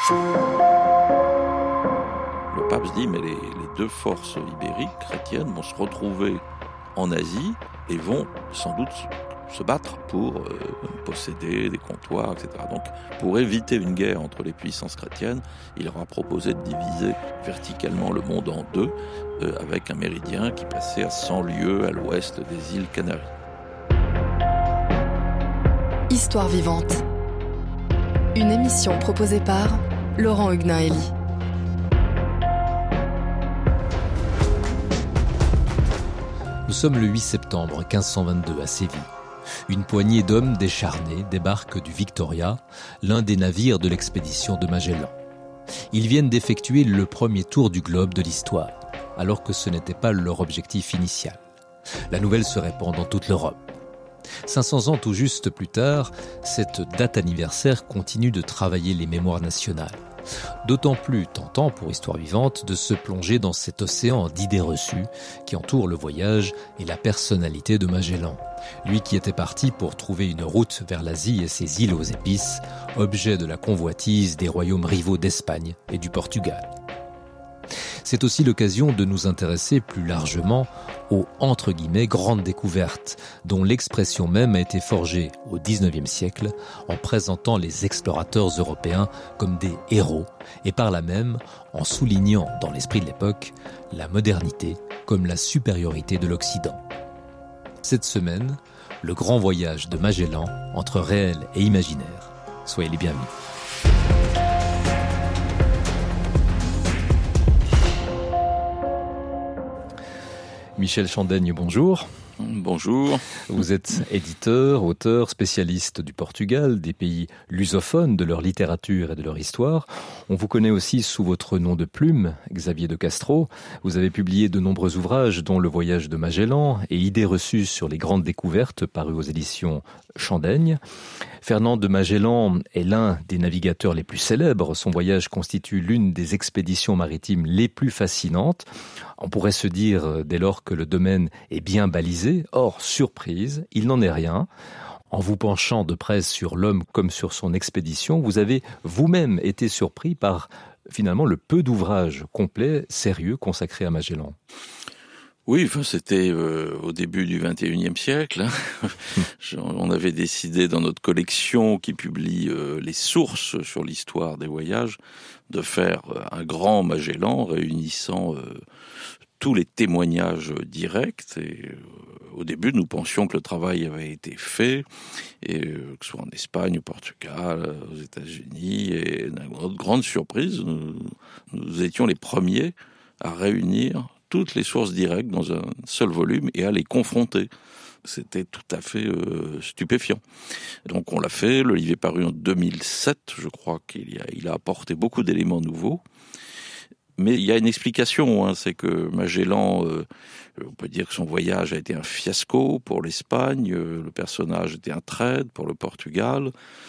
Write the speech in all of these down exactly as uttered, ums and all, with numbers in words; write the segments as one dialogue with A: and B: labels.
A: Le pape se dit, mais les, les deux forces ibériques chrétiennes vont se retrouver en Asie et vont sans doute se battre pour euh, posséder des comptoirs, et cetera. Donc, pour éviter une guerre entre les puissances chrétiennes, il leur a proposé de diviser verticalement le monde en deux, euh, avec un méridien qui passait à cent lieues à l'ouest des îles Canaries.
B: Histoire vivante. Une émission proposée par Laurent Huguenin-Hélie.
C: Nous sommes le huit septembre quinze cent vingt-deux à Séville. Une poignée d'hommes décharnés débarquent du Victoria, l'un des navires de l'expédition de Magellan. Ils viennent d'effectuer le premier tour du globe de l'histoire, alors que ce n'était pas leur objectif initial. La nouvelle se répand dans toute l'Europe. cinq cents ans tout juste plus tard, cette date anniversaire continue de travailler les mémoires nationales. D'autant plus tentant pour Histoire vivante de se plonger dans cet océan d'idées reçues qui entoure le voyage et la personnalité de Magellan. Lui qui était parti pour trouver une route vers l'Asie et ses îles aux épices, objet de la convoitise des royaumes rivaux d'Espagne et du Portugal. C'est aussi l'occasion de nous intéresser plus largement aux entre guillemets grandes découvertes, dont l'expression même a été forgée au dix-neuvième siècle en présentant les explorateurs européens comme des héros et par là même en soulignant dans l'esprit de l'époque la modernité comme la supériorité de l'Occident. Cette semaine, le grand voyage de Magellan entre réel et imaginaire. Soyez les bienvenus. Michel Chandaigne, bonjour.
A: Bonjour.
C: Vous êtes éditeur, auteur, spécialiste du Portugal, des pays lusophones, de leur littérature et de leur histoire. On vous connaît aussi sous votre nom de plume, Xavier de Castro. Vous avez publié de nombreux ouvrages, dont Le voyage de Magellan et Idées reçues sur les grandes découvertes, parus aux éditions Chandaigne. Fernand de Magellan est l'un des navigateurs les plus célèbres. Son voyage constitue l'une des expéditions maritimes les plus fascinantes. On pourrait se dire, dès lors que le domaine est bien balisé, or, surprise, il n'en est rien. En vous penchant de près sur l'homme comme sur son expédition, vous avez vous-même été surpris par, finalement, le peu d'ouvrages complets, sérieux, consacrés à Magellan.
A: Oui, enfin, c'était euh, au début du vingt et unième siècle. Hein. On avait décidé dans notre collection qui publie euh, les sources sur l'histoire des voyages de faire un grand Magellan réunissant euh, tous les témoignages directs. Et euh, au début, nous pensions que le travail avait été fait, et euh, que ce soit en Espagne, au Portugal, aux États-Unis. Et notre grande surprise, nous, nous étions les premiers à réunir toutes les sources directes dans un seul volume et à les confronter. C'était tout à fait euh, stupéfiant. Donc on l'a fait, le livre est paru en deux mille sept, je crois qu'il a, il a apporté beaucoup d'éléments nouveaux. Mais il y a une explication, hein, c'est que Magellan, euh, on peut dire que son voyage a été un fiasco pour l'Espagne, euh, le personnage était un trade pour le Portugal,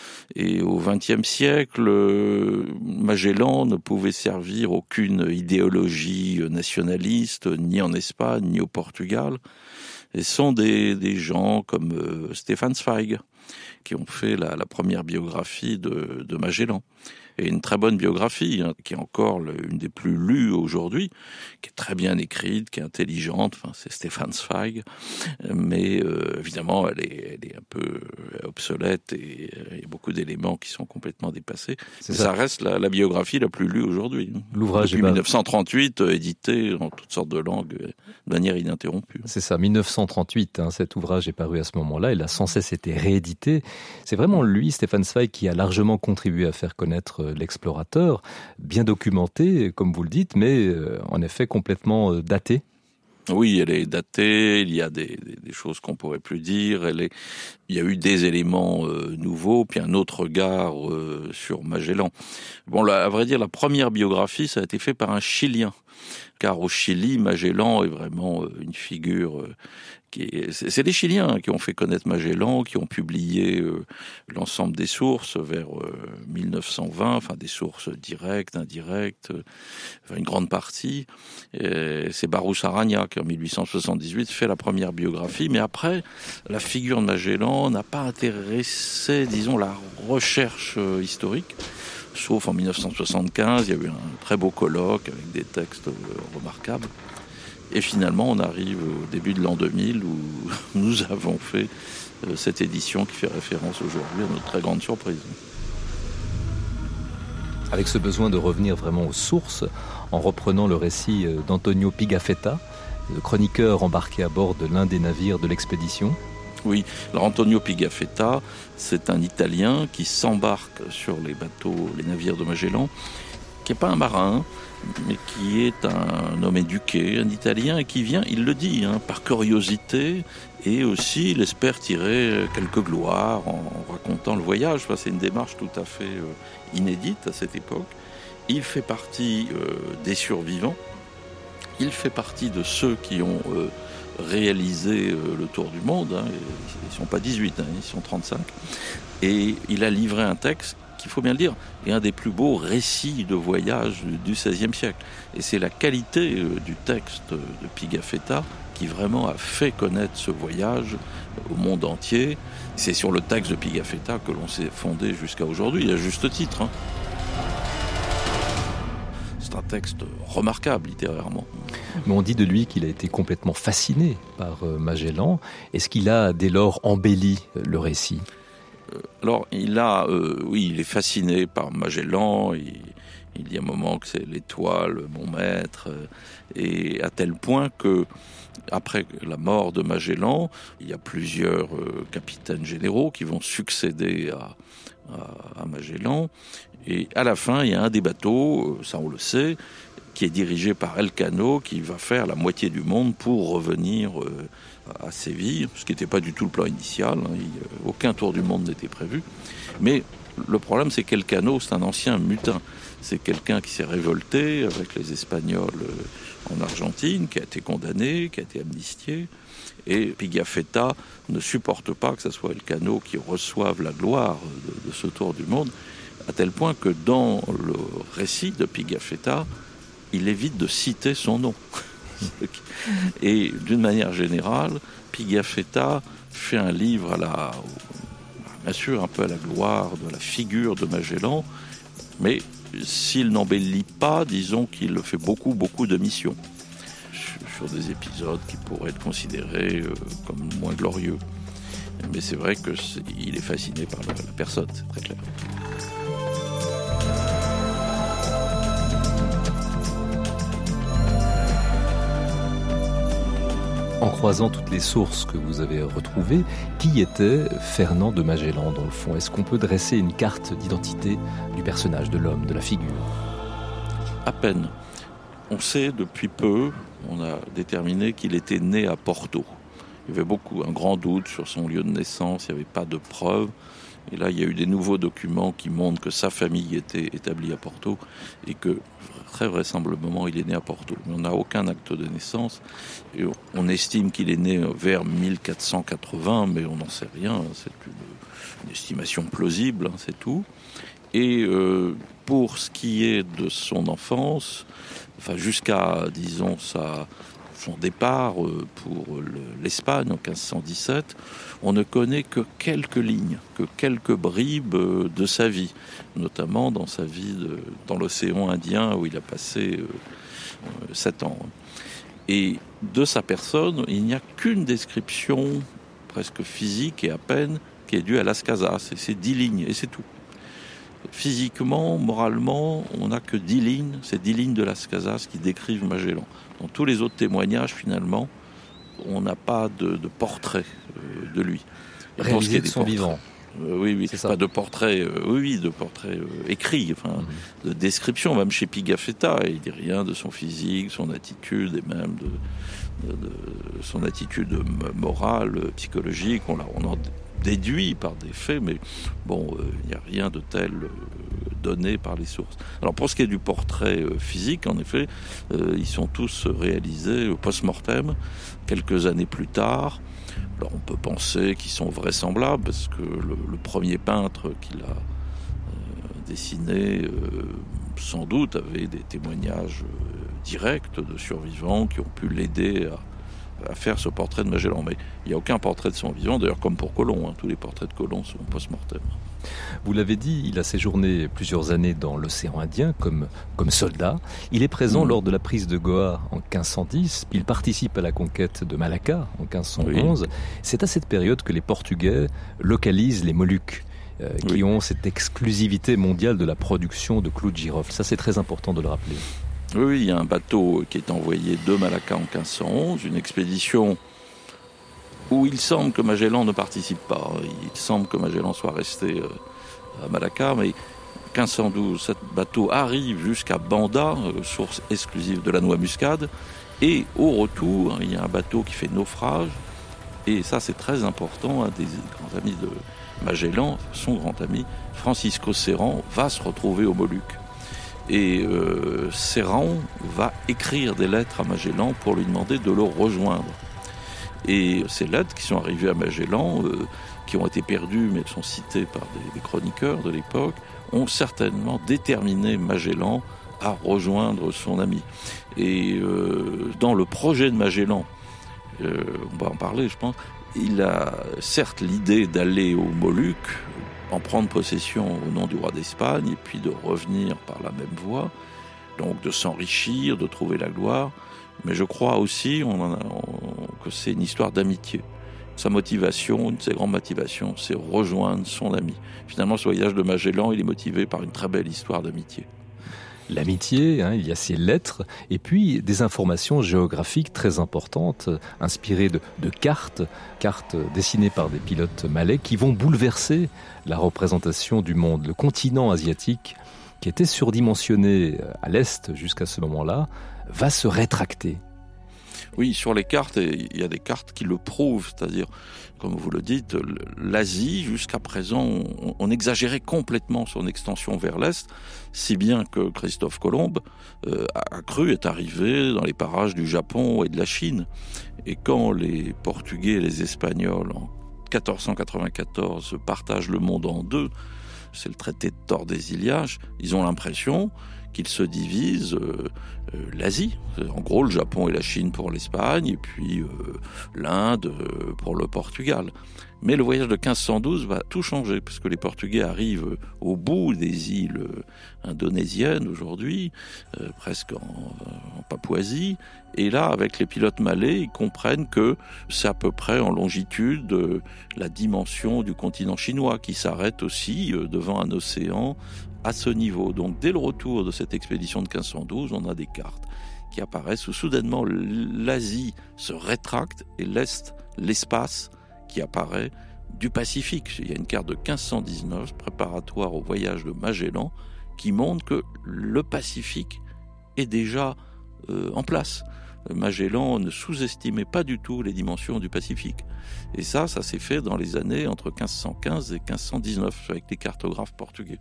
A: et au vingtième siècle, euh, Magellan ne pouvait servir aucune idéologie nationaliste, ni en Espagne, ni au Portugal. Et ce sont des, des gens comme euh, Stefan Zweig, qui ont fait la, la première biographie de, de Magellan. Et une très bonne biographie, hein, qui est encore le, une des plus lues aujourd'hui, qui est très bien écrite, qui est intelligente, enfin, c'est Stefan Zweig, mais euh, évidemment elle est, elle est un peu obsolète et il y a beaucoup d'éléments qui sont complètement dépassés. C'est ça. ça reste la, la biographie la plus lue aujourd'hui.
C: L'ouvrage
A: depuis est dix-neuf cent trente-huit, euh, édité en toutes sortes de langues, de manière ininterrompue.
C: C'est ça, dix-neuf cent trente-huit, hein, cet ouvrage est paru à ce moment-là, il a sans cesse été réédité. C'est vraiment lui, Stefan Zweig, qui a largement contribué à faire connaître l'explorateur, bien documenté, comme vous le dites, mais euh, en effet complètement euh, daté.
A: Oui, elle est datée, il y a des, des, des choses qu'on pourrait plus dire, elle est, il y a eu des éléments euh, nouveaux, puis un autre regard euh, sur Magellan. Bon, là, à vrai dire, la première biographie, ça a été fait par un Chilien, car au Chili, Magellan est vraiment euh, une figure... Euh, qui est, c'est, c'est les Chiliens qui ont fait connaître Magellan, qui ont publié euh, l'ensemble des sources vers euh, mille neuf cent vingt, enfin des sources directes, indirectes, euh, enfin une grande partie. Et c'est Barros Arana qui en mille huit cent soixante-dix-huit fait la première biographie, mais après, la figure de Magellan n'a pas intéressé, disons, la recherche euh, historique. sauf en dix-neuf cent soixante-quinze, il y a eu un très beau colloque avec des textes remarquables. Et finalement, on arrive au début de l'an deux mille où nous avons fait cette édition qui fait référence aujourd'hui à notre très grande surprise.
C: Avec ce besoin de revenir vraiment aux sources, en reprenant le récit d'Antonio Pigafetta, le chroniqueur embarqué à bord de l'un des navires de l'expédition.
A: Oui, alors Antonio Pigafetta, c'est un Italien qui s'embarque sur les bateaux, les navires de Magellan, qui n'est pas un marin, mais qui est un homme éduqué, un Italien, et qui vient, il le dit, hein, par curiosité, et aussi il espère tirer quelques gloires en racontant le voyage. Enfin, c'est une démarche tout à fait euh, inédite à cette époque. Il fait partie euh, des survivants, il fait partie de ceux qui ont euh, réalisé euh, le tour du monde, hein. Ils ne sont pas dix-huit, hein, ils sont trente-cinq, et il a livré un texte il faut bien le dire, est un des plus beaux récits de voyage du seizième siècle. Et c'est la qualité du texte de Pigafetta qui vraiment a fait connaître ce voyage au monde entier. C'est sur le texte de Pigafetta que l'on s'est fondé jusqu'à aujourd'hui, à juste titre. Hein. C'est un texte remarquable, littérairement.
C: Mais on dit de lui qu'il a été complètement fasciné par Magellan. Est-ce qu'il a dès lors embelli le récit ?
A: Alors, il a, euh, oui, il est fasciné par Magellan. Il, il dit à un moment que c'est l'étoile, mon maître, et à tel point que, après la mort de Magellan, il y a plusieurs euh, capitaines généraux qui vont succéder à, à, à Magellan. Et à la fin, il y a un des bateaux, ça on le sait, qui est dirigé par Elcano, qui va faire la moitié du monde pour revenir euh, à Séville, ce qui n'était pas du tout le plan initial. Hein. Il, aucun tour du monde n'était prévu. Mais le problème, c'est qu'Elcano, c'est un ancien mutin. C'est quelqu'un qui s'est révolté avec les Espagnols en Argentine, qui a été condamné, qui a été amnistié. Et Pigafetta ne supporte pas que ce soit Elcano qui reçoive la gloire de, de ce tour du monde, à tel point que dans le récit de Pigafetta, il évite de citer son nom. Et d'une manière générale, Pigafetta fait un livre à la, bien sûr, un peu à la gloire de la figure de Magellan, mais s'il n'embellit pas, disons qu'il fait beaucoup, beaucoup de missions sur des épisodes qui pourraient être considérés comme moins glorieux. Mais c'est vrai qu'il est fasciné par la, la personne, c'est très clair.
C: En croisant toutes les sources que vous avez retrouvées, qui était Fernand de Magellan dans le fond ? Est-ce qu'on peut dresser une carte d'identité du personnage, de l'homme, de la figure ?
A: À peine. On sait depuis peu, on a déterminé qu'il était né à Porto. Il y avait beaucoup, un grand doute sur son lieu de naissance, il n'y avait pas de preuves. Et là, il y a eu des nouveaux documents qui montrent que sa famille était établie à Porto et que, très vraisemblablement, il est né à Porto. Mais on n'a aucun acte de naissance. Et on estime qu'il est né vers mille quatre cent quatre-vingts, mais on n'en sait rien. C'est une, une estimation plausible, hein, c'est tout. Et euh, pour ce qui est de son enfance, enfin jusqu'à, disons, sa... son départ pour l'Espagne en quinze cent dix-sept, on ne connaît que quelques lignes, que quelques bribes de sa vie, notamment dans sa vie de, dans l'océan Indien où il a passé euh, sept ans. Et de sa personne, il n'y a qu'une description presque physique et à peine qui est due à Las Casas, et c'est dix lignes, et c'est tout. Physiquement, moralement, on n'a que dix lignes, c'est dix lignes de Las Casas qui décrivent Magellan. Dans tous les autres témoignages, finalement, on n'a pas de, de portrait euh, de lui.
C: Et réalisé de son portraits, vivant.
A: Euh, oui, oui, c'est pas de portrait, euh, oui, oui, de portrait euh, écrit, enfin, mm-hmm. de description, même chez Pigafetta, il dit rien de son physique, son attitude et même de, de, de son attitude morale, psychologique. On, l'a, on en déduit par des faits, mais bon, il euh, n'y a rien de tel euh, donné par les sources. Alors pour ce qui est du portrait euh, physique, en effet, euh, ils sont tous réalisés au post-mortem, quelques années plus tard. Alors on peut penser qu'ils sont vraisemblables, parce que le, le premier peintre qu'il a euh, dessiné, euh, sans doute, avait des témoignages euh, directs de survivants qui ont pu l'aider à à faire ce portrait de Magellan. Mais il n'y a aucun portrait de son vivant, d'ailleurs comme pour Colomb, hein, tous les portraits de Colomb sont post-mortem.
C: Vous l'avez dit, il a séjourné plusieurs années dans l'océan Indien comme, comme soldat. Il est présent mmh. lors de la prise de Goa en quinze cent dix, puis il participe à la conquête de Malacca en quinze cent onze. Oui. C'est à cette période que les Portugais localisent les Moluques, euh, qui oui. ont cette exclusivité mondiale de la production de clous de girofle. Ça, c'est très important de le rappeler.
A: Oui, il y a un bateau qui est envoyé de Malacca en quinze cent onze, une expédition où il semble que Magellan ne participe pas. Il semble que Magellan soit resté à Malacca, mais quinze cent douze, ce bateau arrive jusqu'à Banda, source exclusive de la noix muscade, et au retour, il y a un bateau qui fait naufrage, et ça c'est très important, un des grands amis de Magellan, son grand ami, Francisco Serran, va se retrouver aux Moluques. Et euh, Serran va écrire des lettres à Magellan pour lui demander de le rejoindre. Et ces lettres qui sont arrivées à Magellan, euh, qui ont été perdues, mais elles sont citées par des, des chroniqueurs de l'époque, ont certainement déterminé Magellan à rejoindre son ami. Et euh, dans le projet de Magellan, euh, on va en parler je pense, il a certes l'idée d'aller aux Moluques, en prendre possession au nom du roi d'Espagne, et puis de revenir par la même voie, donc de s'enrichir, de trouver la gloire. Mais je crois aussi on en a, on, que c'est une histoire d'amitié. Sa motivation, une de ses grandes motivations, c'est rejoindre son ami. Finalement, ce voyage de Magellan, il est motivé par une très belle histoire d'amitié.
C: L'amitié, hein, il y a ces lettres, et puis des informations géographiques très importantes, inspirées de, de cartes, cartes dessinées par des pilotes malais, qui vont bouleverser la représentation du monde. Le continent asiatique, qui était surdimensionné à l'est jusqu'à ce moment-là, va se rétracter.
A: Oui, sur les cartes, il y a des cartes qui le prouvent, c'est-à-dire, comme vous le dites, l'Asie, jusqu'à présent, on, on exagérait complètement son extension vers l'Est, si bien que Christophe Colomb euh, a cru être arrivé dans les parages du Japon et de la Chine. Et quand les Portugais et les Espagnols, en quatorze cent quatre-vingt-quatorze, partagent le monde en deux, c'est le traité de Tordesillas, ils ont l'impression qu'ils se divisent euh, euh, l'Asie. En gros, le Japon et la Chine pour l'Espagne, et puis euh, l'Inde euh, pour le Portugal. Mais le voyage de quinze cent douze va tout changer, parce que les Portugais arrivent au bout des îles indonésiennes aujourd'hui, euh, presque en, en Papouasie, et là, avec les pilotes malais, ils comprennent que c'est à peu près en longitude euh, la dimension du continent chinois, qui s'arrête aussi euh, devant un océan à ce niveau. Donc dès le retour de cette expédition de quinze cent douze, on a des cartes qui apparaissent où soudainement l'Asie se rétracte et l'Est, l'espace qui apparaît du Pacifique. Il y a une carte de quinze cent dix-neuf préparatoire au voyage de Magellan qui montre que le Pacifique est déjà euh, en place. Magellan ne sous-estimait pas du tout les dimensions du Pacifique. Et ça, ça s'est fait dans les années entre quinze cent quinze et quinze cent dix-neuf avec les cartographes portugais.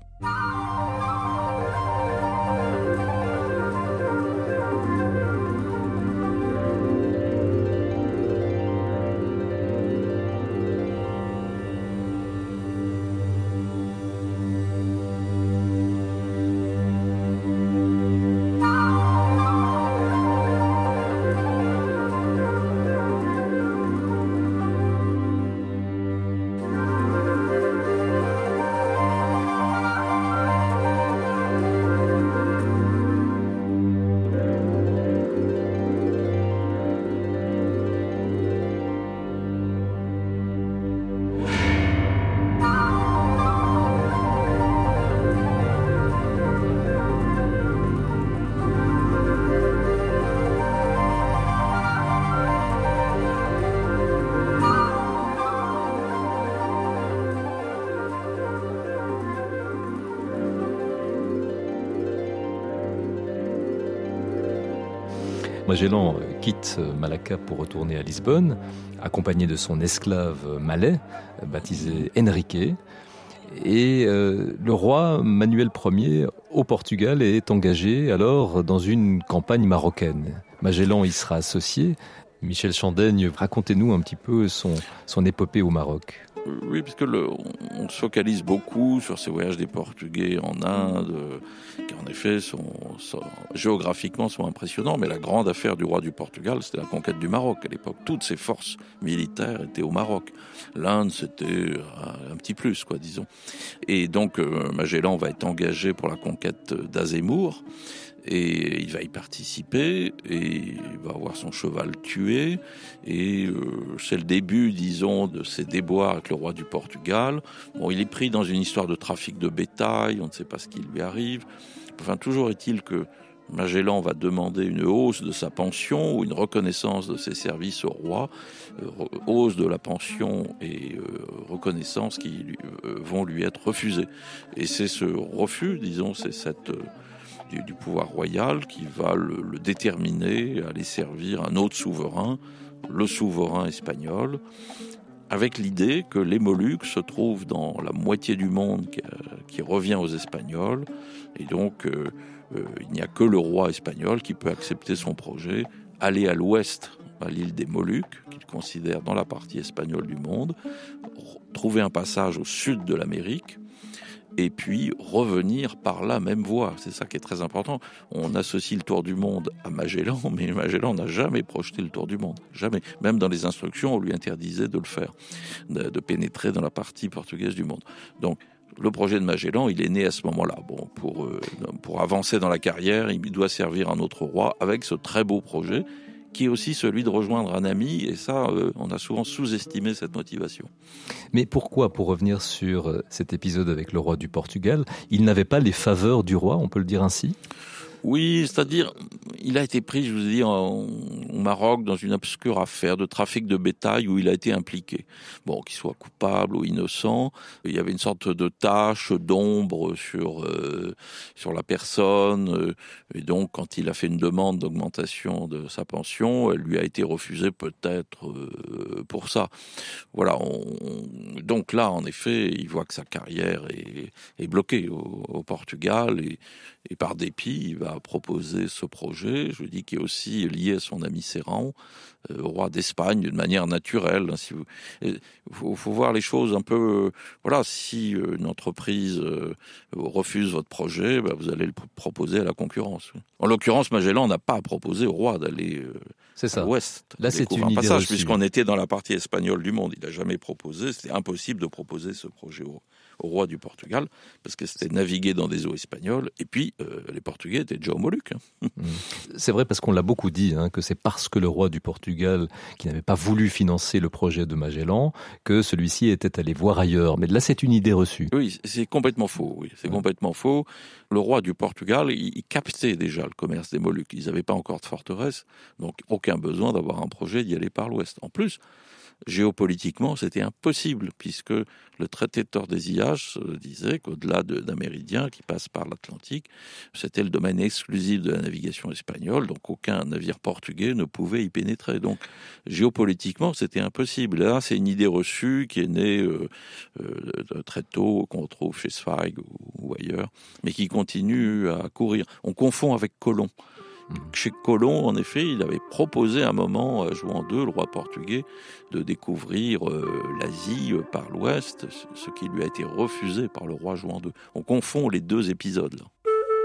C: Magellan quitte Malacca pour retourner à Lisbonne, accompagné de son esclave malais, baptisé Henrique. Et euh, le roi Manuel Ier au Portugal est engagé alors dans une campagne marocaine. Magellan y sera associé. Michel Chandaigne, racontez-nous un petit peu son, son épopée au Maroc.
A: Oui, parce que le, on se focalise beaucoup sur ces voyages des Portugais en Inde, qui en effet sont, sont géographiquement sont impressionnants. Mais la grande affaire du roi du Portugal, c'était la conquête du Maroc à l'époque. Toutes ses forces militaires étaient au Maroc. L'Inde, c'était un, un petit plus, quoi, disons. Et donc euh, Magellan va être engagé pour la conquête d'Azemmour. Et il va y participer, et il va avoir son cheval tué, et euh, c'est le début, disons, de ses déboires avec le roi du Portugal. Bon, il est pris dans une histoire de trafic de bétail, on ne sait pas ce qui lui arrive. Enfin, toujours est-il que Magellan va demander une hausse de sa pension ou une reconnaissance de ses services au roi, euh, hausse de la pension et euh, reconnaissance qui lui, euh, vont lui être refusées. Et c'est ce refus, disons, c'est cette... Euh, Du, du pouvoir royal qui va le, le déterminer à aller servir un autre souverain, le souverain espagnol, avec l'idée que les Moluques se trouvent dans la moitié du monde qui, qui revient aux Espagnols, et donc euh, euh, il n'y a que le roi espagnol qui peut accepter son projet, aller à l'ouest, à l'île des Moluques, qu'il considère dans la partie espagnole du monde, trouver un passage au sud de l'Amérique, et puis revenir par la même voie. C'est ça qui est très important. On associe le tour du monde à Magellan, mais Magellan n'a jamais projeté le tour du monde. Jamais. Même dans les instructions, on lui interdisait de le faire, de, de pénétrer dans la partie portugaise du monde. Donc, le projet de Magellan, il est né à ce moment-là. Bon, pour, euh, pour avancer dans la carrière, il doit servir un autre roi avec ce très beau projet, qui est aussi celui de rejoindre un ami, et ça, euh, on a souvent sous-estimé cette motivation.
C: Mais pourquoi, pour revenir sur cet épisode avec le roi du Portugal, il n'avait pas les faveurs du roi, on peut le dire ainsi ?
A: Oui, c'est-à-dire, il a été pris, je vous dis, en, au Maroc dans une obscure affaire de trafic de bétail où il a été impliqué. Bon, qu'il soit coupable ou innocent, il y avait une sorte de tache d'ombre sur euh, sur la personne, euh, et donc quand il a fait une demande d'augmentation de sa pension, elle lui a été refusée peut-être euh, pour ça. Voilà. On, donc là, en effet, il voit que sa carrière est, est bloquée au, au Portugal, et, et par dépit, il va proposer ce projet, je dis, qui est aussi lié à son ami Serran, euh, roi d'Espagne, d'une manière naturelle. Hein, si vous, il faut, faut voir les choses un peu. Euh, voilà, si une entreprise euh, refuse votre projet, bah, vous allez le proposer à la concurrence. En l'occurrence, Magellan n'a pas proposé au roi d'aller euh,
C: c'est ça.
A: à l'ouest.
C: Là, c'est une
A: un
C: idée
A: passage,
C: reçue.
A: Puisqu'on était dans la partie espagnole du monde, il n'a jamais proposé. C'était impossible de proposer ce projet au, au roi du Portugal, parce que c'était naviguer dans des eaux espagnoles, et puis euh, les Portugais étaient déjà aux Moluques. Hein.
C: C'est vrai, parce qu'on l'a beaucoup dit, hein, que c'est parce que le roi du Portugal, qui n'avait pas voulu financer le projet de Magellan, que celui-ci était allé voir ailleurs. Mais là, c'est une idée reçue.
A: Oui, c'est complètement faux. Oui, c'est ouais. complètement faux. Le roi du Portugal, il, il captait déjà le commerce des Moluques. Ils n'avaient pas encore de forteresse, donc aucun besoin d'avoir un projet d'y aller par l'ouest. En plus, géopolitiquement, c'était impossible, puisque le traité de Tordesillas disait qu'au-delà de, d'un méridien qui passe par l'Atlantique, c'était le domaine exclusif de la navigation espagnole, donc aucun navire portugais ne pouvait y pénétrer. Donc, géopolitiquement, c'était impossible. Là, c'est une idée reçue qui est née euh, euh, très tôt, qu'on retrouve chez Zweig ou, ou ailleurs, mais qui continue à courir. On confond avec Colomb. Chez Colomb, en effet, il avait proposé à un moment à Juan deux, le roi portugais, de découvrir euh, l'Asie euh, par l'ouest, ce qui lui a été refusé par le roi Juan deux. On confond les deux épisodes, là.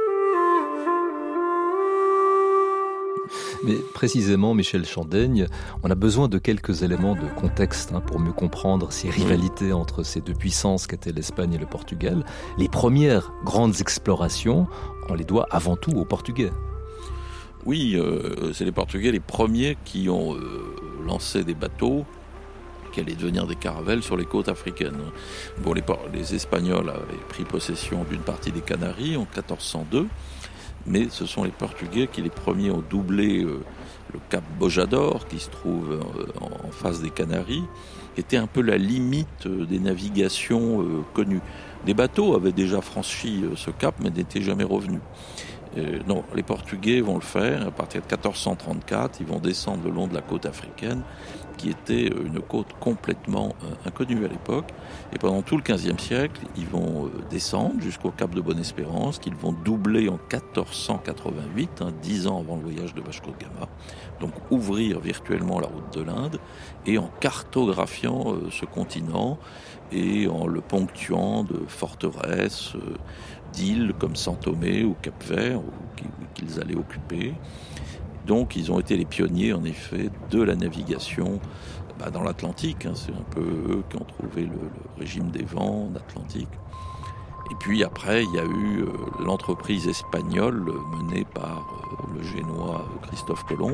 C: Mais précisément, Michel Chandaigne, on a besoin de quelques éléments de contexte hein, pour mieux comprendre ces rivalités entre ces deux puissances qu'étaient l'Espagne et le Portugal. Les premières grandes explorations, on les doit avant tout aux Portugais.
A: Oui, euh, c'est les Portugais les premiers qui ont euh, lancé des bateaux qui allaient devenir des caravelles sur les côtes africaines. Bon, les, les Espagnols avaient pris possession d'une partie des Canaries en quatorze cent deux, mais ce sont les Portugais qui les premiers ont doublé euh, le cap Bojador, qui se trouve euh, en, en face des Canaries, qui était un peu la limite euh, des navigations euh, connues. Des bateaux avaient déjà franchi euh, ce cap, mais n'étaient jamais revenus. Euh, non, les Portugais vont le faire à partir de quatorze cent trente-quatre. Ils vont descendre le long de la côte africaine, qui était une côte complètement euh, inconnue à l'époque. Et pendant tout le quinzième siècle, ils vont euh, descendre jusqu'au cap de Bonne-Espérance, qu'ils vont doubler en quatorze cent quatre-vingt-huit, hein, dix ans avant le voyage de Vasco de Gama. Donc ouvrir virtuellement la route de l'Inde, et en cartographiant euh, ce continent, et en le ponctuant de forteresses, euh, d'îles comme Saint-Thomé ou Cap-Vert, ou, qu'ils allaient occuper. Donc ils ont été les pionniers en effet de la navigation bah, dans l'Atlantique, hein, c'est un peu eux qui ont trouvé le, le régime des vents en Atlantique. Et puis après il y a eu euh, l'entreprise espagnole menée par euh, le Génois Christophe Colomb,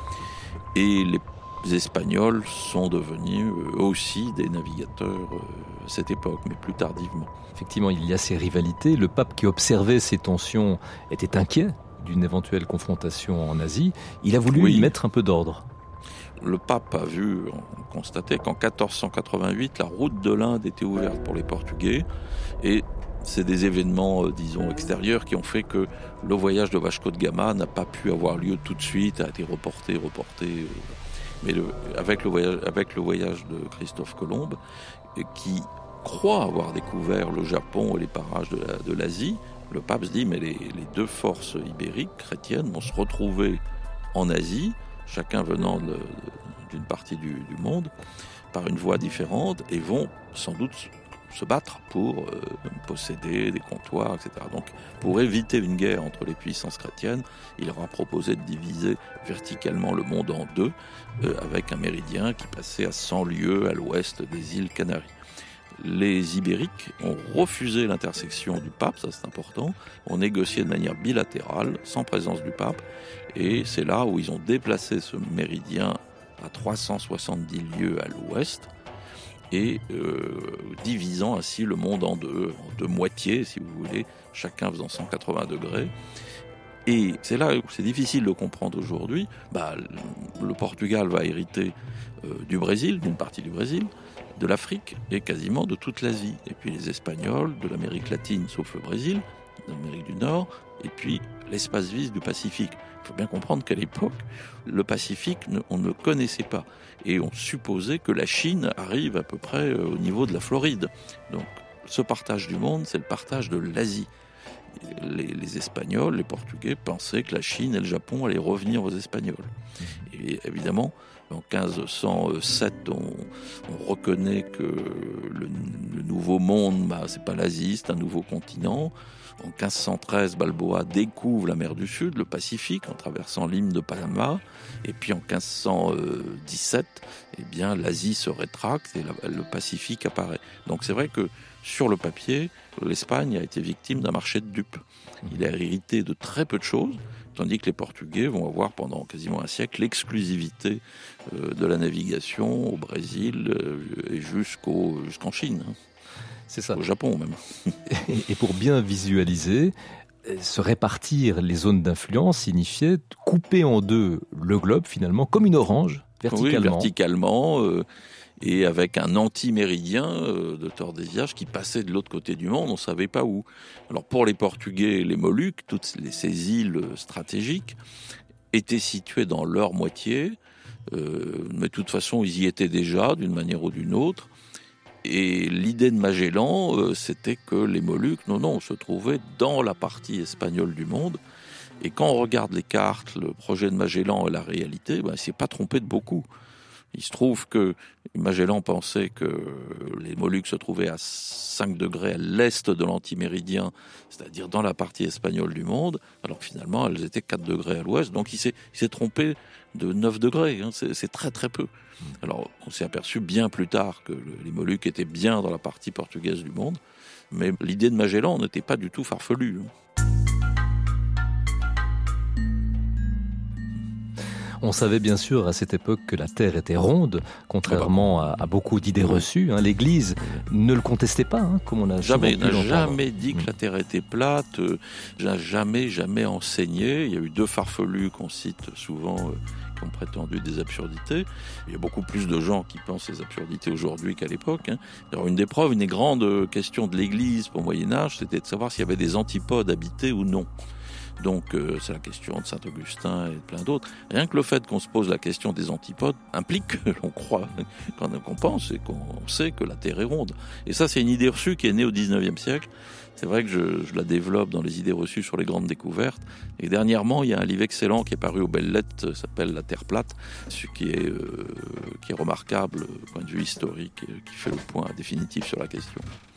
A: et les Espagnols sont devenus eux aussi des navigateurs euh, à cette époque, mais plus tardivement.
C: Effectivement, il y a ces rivalités. Le pape qui observait ces tensions était inquiet d'une éventuelle confrontation en Asie. Il a voulu
A: oui.
C: y mettre un peu d'ordre.
A: Le pape a vu, on constatait qu'en quatorze cent quatre-vingt-huit, la route de l'Inde était ouverte pour les Portugais, et c'est des événements, euh, disons, extérieurs qui ont fait que le voyage de Vasco de Gama n'a pas pu avoir lieu tout de suite, a été reporté, reporté. Euh, mais le, avec, le voyage, avec le voyage de Christophe Colomb, euh, qui croit avoir découvert le Japon et les parages de, la, de l'Asie, le pape se dit, mais les, les deux forces ibériques chrétiennes vont se retrouver en Asie, chacun venant de, de, d'une partie du, du monde, par une voie différente, et vont sans doute se battre pour euh, posséder des comptoirs, et cetera. Donc, pour éviter une guerre entre les puissances chrétiennes, il leur a proposé de diviser verticalement le monde en deux, euh, avec un méridien qui passait à cent lieues à l'ouest des îles Canaries. Les Ibériques ont refusé l'intersection du pape, ça c'est important, ont négocié de manière bilatérale, sans présence du pape, et c'est là où ils ont déplacé ce méridien à trois cent soixante-dix lieues à l'ouest, et euh, divisant ainsi le monde en deux, en deux moitiés, si vous voulez, chacun faisant cent quatre-vingts degrés. Et c'est là où c'est difficile de comprendre aujourd'hui. Bah, le Portugal va hériter euh, du Brésil, d'une partie du Brésil, de l'Afrique et quasiment de toute l'Asie. Et puis les Espagnols, de l'Amérique latine, sauf le Brésil, de l'Amérique du Nord, et puis l'espace vide du Pacifique. Il faut bien comprendre qu'à l'époque, le Pacifique, on ne le connaissait pas. Et on supposait que la Chine arrive à peu près au niveau de la Floride. Donc ce partage du monde, c'est le partage de l'Asie. Les, les Espagnols, les Portugais pensaient que la Chine et le Japon allaient revenir aux Espagnols. Et évidemment, en quinze cent sept, on, on reconnaît que le, le nouveau monde, bah, c'est pas l'Asie, c'est un nouveau continent. En quinze cent treize, Balboa découvre la mer du Sud, le Pacifique, en traversant l'île de Panama. Et puis en quinze cent dix-sept, eh bien, l'Asie se rétracte et la, le Pacifique apparaît. Donc c'est vrai que sur le papier, l'Espagne a été victime d'un marché de dupes. Il a hérité de très peu de choses, tandis que les Portugais vont avoir pendant quasiment un siècle l'exclusivité euh, de la navigation au Brésil euh, et jusqu'au, jusqu'en Chine.
C: C'est ça.
A: Au Japon même.
C: Et pour bien visualiser, se répartir les zones d'influence signifiait couper en deux le globe finalement, comme une orange, verticalement.
A: Oui, verticalement, euh, et avec un anti-méridien euh, de Tordesillas qui passait de l'autre côté du monde, on ne savait pas où. Alors pour les Portugais, les Moluques, toutes les, ces îles stratégiques, étaient situées dans leur moitié, euh, mais de toute façon ils y étaient déjà d'une manière ou d'une autre. Et l'idée de Magellan, euh, c'était que les Moluques, non, non, se trouvaient dans la partie espagnole du monde. Et quand on regarde les cartes, le projet de Magellan et la réalité, ben, il ne s'est pas trompé de beaucoup. Il se trouve que Magellan pensait que les Moluques se trouvaient à cinq degrés à l'est de l'antiméridien, c'est-à-dire dans la partie espagnole du monde, alors que finalement elles étaient quatre degrés à l'ouest. Donc il s'est, il s'est trompé de neuf degrés, hein, c'est, c'est très très peu. Alors on s'est aperçu bien plus tard que les Moluques étaient bien dans la partie portugaise du monde, mais l'idée de Magellan n'était pas du tout farfelue.
C: On savait bien sûr à cette époque que la Terre était ronde, contrairement à, à beaucoup d'idées reçues. Hein. L'Église ne le contestait pas, hein, comme on a
A: jamais,
C: n'a
A: jamais dit que la Terre était plate, euh, n'a jamais, jamais enseigné. Il y a eu deux farfelus qu'on cite souvent, euh, qui ont prétendu des absurdités. Il y a beaucoup plus de gens qui pensent ces absurdités aujourd'hui qu'à l'époque. Hein. Alors une des preuves, une des grandes questions de l'Église au Moyen-Âge, c'était de savoir s'il y avait des antipodes habités ou non. Donc euh, c'est la question de Saint-Augustin et de plein d'autres. Rien que le fait qu'on se pose la question des antipodes implique que l'on croit, qu'on pense et qu'on sait que la Terre est ronde. Et ça, c'est une idée reçue qui est née au dix-neuvième siècle. C'est vrai que je, je la développe dans les idées reçues sur les grandes découvertes. Et dernièrement, il y a un livre excellent qui est paru aux Belles Lettres, s'appelle La Terre plate, ce qui est, euh, qui est remarquable du point de vue historique, et qui fait le point définitif sur la question.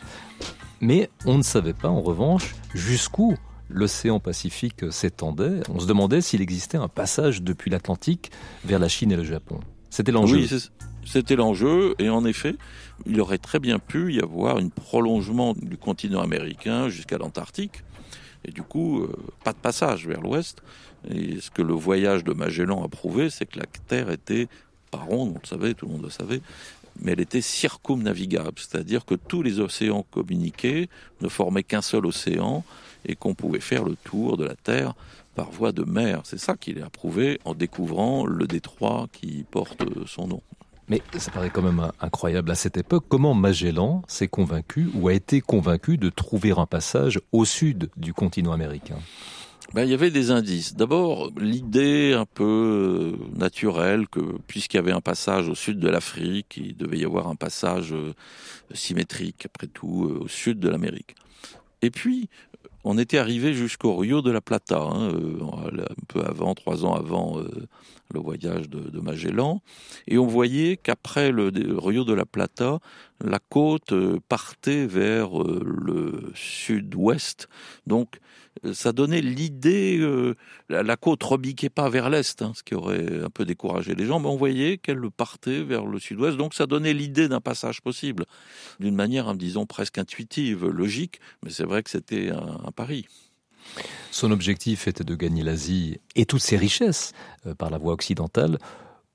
C: Mais on ne savait pas, en revanche, jusqu'où l'océan Pacifique s'étendait. On se demandait s'il existait un passage depuis l'Atlantique vers la Chine et le Japon. C'était l'enjeu.
A: Oui, c'est... C'était l'enjeu, et en effet, il aurait très bien pu y avoir un prolongement du continent américain jusqu'à l'Antarctique, et du coup, euh, pas de passage vers l'ouest. Et ce que le voyage de Magellan a prouvé, c'est que la Terre était pas ronde, on le savait, tout le monde le savait, mais elle était circumnavigable, c'est-à-dire que tous les océans communiquaient, ne formaient qu'un seul océan, et qu'on pouvait faire le tour de la Terre par voie de mer. C'est ça qu'il a prouvé en découvrant le détroit qui porte son nom.
C: Mais ça paraît quand même incroyable à cette époque. Comment Magellan s'est convaincu ou a été convaincu de trouver un passage au sud du continent américain ?
A: Ben, il y avait des indices. D'abord, l'idée un peu naturelle que, puisqu'il y avait un passage au sud de l'Afrique, il devait y avoir un passage symétrique, après tout, au sud de l'Amérique. Et puis, on était arrivé jusqu'au Rio de la Plata, hein, un peu avant, trois ans avant euh, le voyage de, de Magellan, et on voyait qu'après le, le Rio de la Plata, la côte partait vers euh, le sud-ouest. Donc, ça donnait l'idée, euh, la, la côte rebiquait pas vers l'est, hein, ce qui aurait un peu découragé les gens, mais on voyait qu'elle partait vers le sud-ouest, donc ça donnait l'idée d'un passage possible, d'une manière, disons, presque intuitive, logique, mais c'est vrai que c'était un, un pari.
C: Son objectif était de gagner l'Asie et toutes ses richesses euh, par la voie occidentale. Pourquoi ?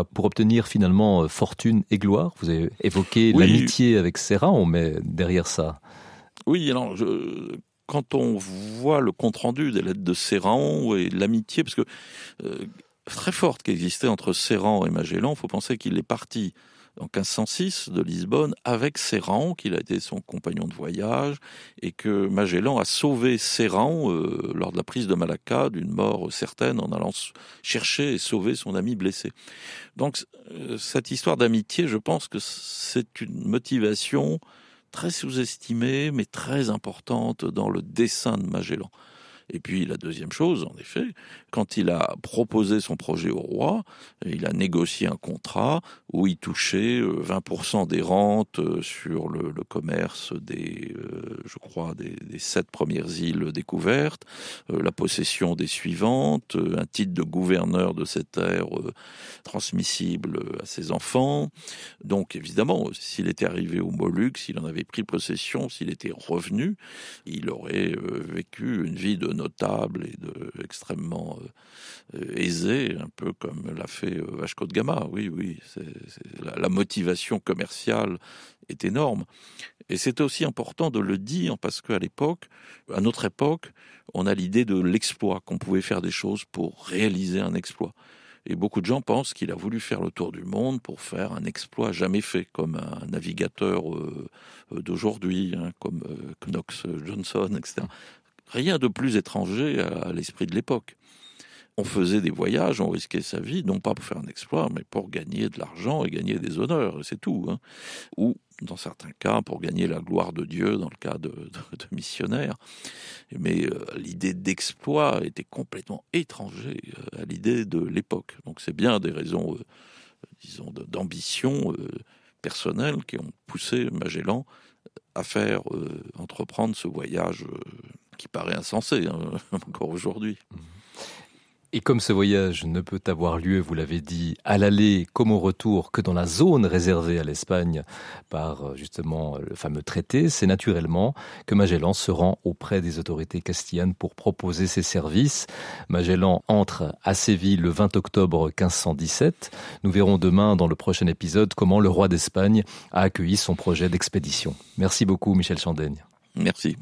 C: Pour obtenir finalement fortune et gloire ? Vous avez évoqué oui. l'amitié avec Serra, on met derrière ça.
A: Oui, alors je... Quand on voit le compte-rendu des lettres de Serran et l'amitié, parce que euh, très forte qui existait entre Serran et Magellan, il faut penser qu'il est parti en quinze cent six de Lisbonne avec Serran, qu'il a été son compagnon de voyage, et que Magellan a sauvé Serran euh, lors de la prise de Malacca d'une mort certaine en allant chercher et sauver son ami blessé. Donc euh, cette histoire d'amitié, je pense que c'est une motivation très sous-estimée, mais très importante dans le dessin de Magellan. Et puis la deuxième chose, en effet, quand il a proposé son projet au roi, il a négocié un contrat où il touchait vingt pour cent des rentes sur le, le commerce des, euh, je crois, des, des sept premières îles découvertes, euh, la possession des suivantes, un titre de gouverneur de ces terres euh, transmissible à ses enfants. Donc évidemment, s'il était arrivé aux Moluques, s'il en avait pris possession, s'il était revenu, il aurait euh, vécu une vie de notable et de extrêmement euh, aisé, un peu comme l'a fait euh, Vasco de Gama. Oui, oui, c'est, c'est, la, la motivation commerciale est énorme. Et c'est aussi important de le dire parce qu'à l'époque, à notre époque, on a l'idée de l'exploit, qu'on pouvait faire des choses pour réaliser un exploit. Et beaucoup de gens pensent qu'il a voulu faire le tour du monde pour faire un exploit jamais fait, comme un navigateur euh, d'aujourd'hui, hein, comme euh, Knox Johnson, et cetera. Rien de plus étranger à l'esprit de l'époque. On faisait des voyages, on risquait sa vie, non pas pour faire un exploit, mais pour gagner de l'argent et gagner des honneurs, et c'est tout. Hein. Ou, dans certains cas, pour gagner la gloire de Dieu, dans le cas de, de, de missionnaires. Mais euh, l'idée d'exploit était complètement étrangère à l'idée de l'époque. Donc c'est bien des raisons, euh, disons, de, d'ambition euh, personnelle qui ont poussé Magellan à faire euh, entreprendre ce voyage euh, qui paraît insensé hein, encore aujourd'hui.
C: Et comme ce voyage ne peut avoir lieu, vous l'avez dit, à l'aller comme au retour, que dans la zone réservée à l'Espagne par justement le fameux traité, c'est naturellement que Magellan se rend auprès des autorités castillanes pour proposer ses services. Magellan entre à Séville le vingt octobre quinze cent dix-sept. Nous verrons demain dans le prochain épisode comment le roi d'Espagne a accueilli son projet d'expédition. Merci beaucoup Michel Chandaigne.
A: Merci.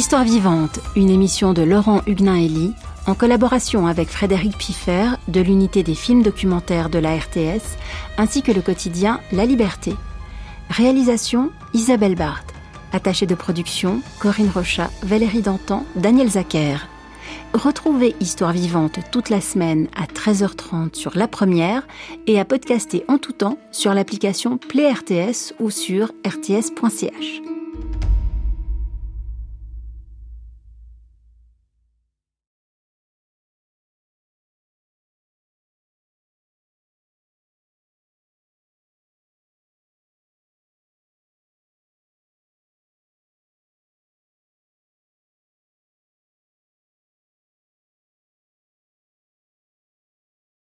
D: Histoire vivante, une émission de Laurent Huguenin-Hélie, en collaboration avec Frédéric Piffer de l'unité des films documentaires de la R T S, ainsi que le quotidien La Liberté. Réalisation Isabelle Barthes. Attachée de production Corinne Rochat, Valérie Dantan, Daniel Zacher. Retrouvez Histoire vivante toute la semaine à treize heures trente sur La Première et à podcaster en tout temps sur l'application Play R T S ou sur r t s point c h.